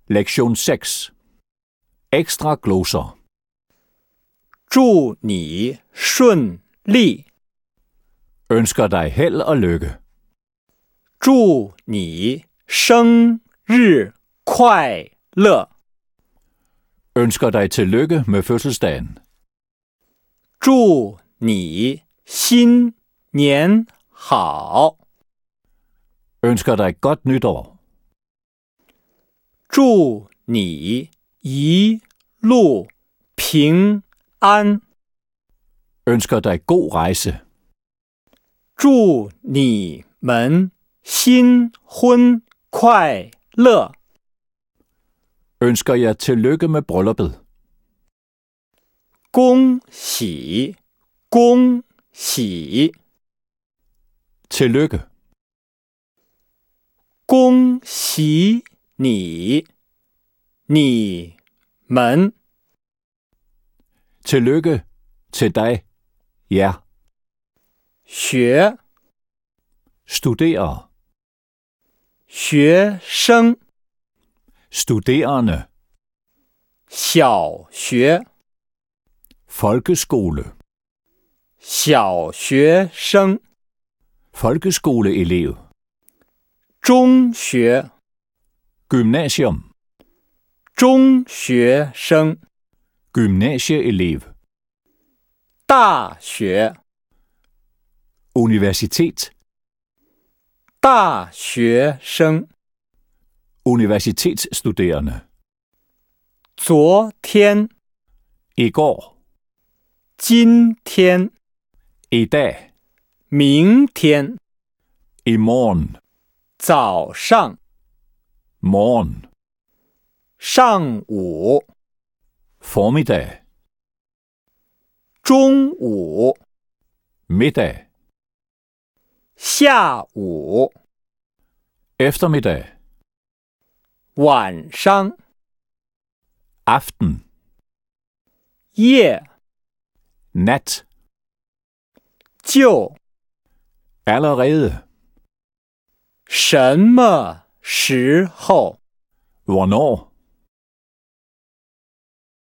Lektion 6. Ekstra gloser. 祝你顺利， Ønsker dig held og lykke. 祝你生日快乐， Ønsker dig tillykke med fødselsdagen. 祝你新年好， Ønsker dig godt nytår. 祝你一路平安， Ønsker dig god rejse. 祝你们新婚快乐， Ønsker jer tillykke med brylluppet. 恭喜恭喜， Tillykke. 恭喜你，你们 Tillykke til dig. Ja. 学 Studerer. 学生 Studerende. 小学 Folkeskole. 小学生 Folkeskoleelev. 中学 Gymnasium. 中学生 Gymnasieelev. 大学 Universitet. 大学生 Universitetsstuderende. 昨天 I går. 今天 I dag. 明天 I morgen. 早上 Morgen. 上午 Formiddag. 中午 Middag. 下午 Eftermiddag. 晚上 Aften. 夜 Nat. 就 Allerede. 什么时候 Hvornår?